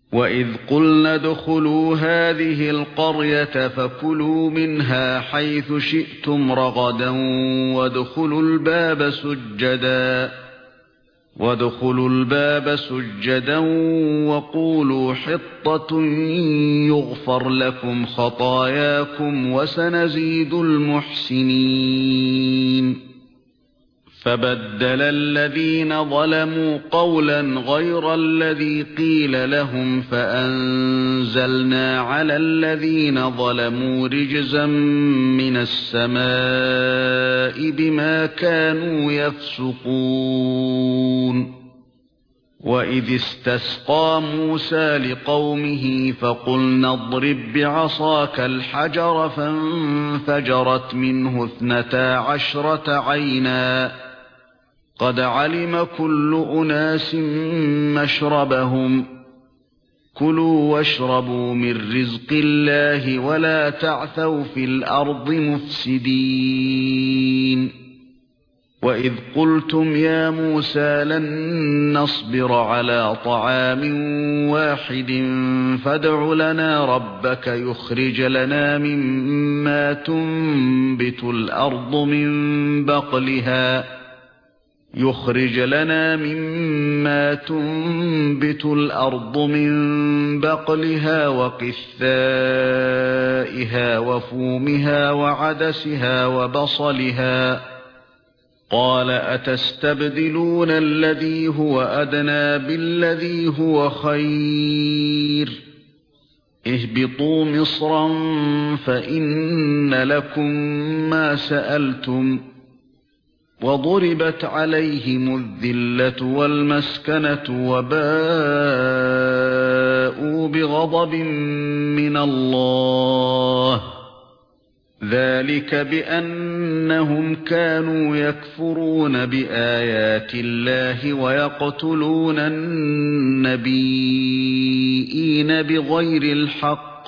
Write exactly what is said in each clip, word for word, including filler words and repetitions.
وَإِذْ قُلْنَا ادْخُلُوا هَٰذِهِ الْقَرْيَةَ فَكُلُوا مِنْهَا حَيْثُ شِئْتُمْ رَغَدًا وَادْخُلُوا الْبَابَ سُجَّدًا وَادْخُلُوا الْبَابَ سُجَّدًا وَقُولُوا حِطَّةٌ يُغْفَرْ لَكُمْ خَطَايَاكُمْ وَسَنَزِيدُ الْمُحْسِنِينَ فَبَدَّلَ الَّذِينَ ظَلَمُوا قَوْلًا غَيْرَ الَّذِي قِيلَ لَهُمْ فَأَنزَلْنَا عَلَى الَّذِينَ ظَلَمُوا رِجْزًا مِّنَ السَّمَاءِ بِمَا كَانُوا يَفْسُقُونَ وَإِذِ اسْتَسْقَىٰ مُوسَىٰ لِقَوْمِهِ فَقُلْنَا اضْرِب بِّعَصَاكَ الْحَجَرَ فَانفَجَرَتْ مِنْهُ اثْنَتَا عَشْرَةَ عَيْنًا قَدْ عَلِمَ كُلُّ أُنَاسٍ مَّشْرَبَهُمْ كُلُوا وَاشْرَبُوا مِن رِّزْقِ اللَّهِ وَلَا تَعْثَوْا فِي الْأَرْضِ مُفْسِدِينَ وَإِذْ قُلْتُمْ يَا مُوسَىٰ لَن نَّصْبِرَ عَلَىٰ طَعَامٍ وَاحِدٍ فَادْعُ لَنَا رَبَّكَ يُخْرِجْ لَنَا مِمَّا تُنبِتُ الْأَرْضُ مِن بَقْلِهَا يُخْرِجْ لَنَا مِمَّا تُنبِتُ الْأَرْضُ مِن بَقْلِهَا وَقِثَّائِهَا وَفُومِهَا وَعَدَسِهَا وَبَصَلِهَا قَالَ أَتَسْتَبْدِلُونَ الَّذِي هُوَ أَدْنَىٰ بِالَّذِي هُوَ خَيْرٌ اهْبِطُوا مِصْرًا فَإِنَّ لَكُم مَّا سَأَلْتُمْ وَضُرِبَتْ عَلَيْهِمُ الذِّلَّةُ وَالْمَسْكَنَةُ وَبَاءُوا بِغَضَبٍ مِّنَ اللَّهِ ذَلِكَ بِأَنَّهُمْ كَانُوا يَكْفُرُونَ بِآيَاتِ اللَّهِ وَيَقْتُلُونَ النَّبِيِّينَ بِغَيْرِ الْحَقِّ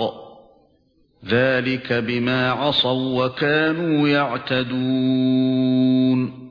ذَلِكَ بِمَا عَصَوا وَّكَانُوا يَعْتَدُونَ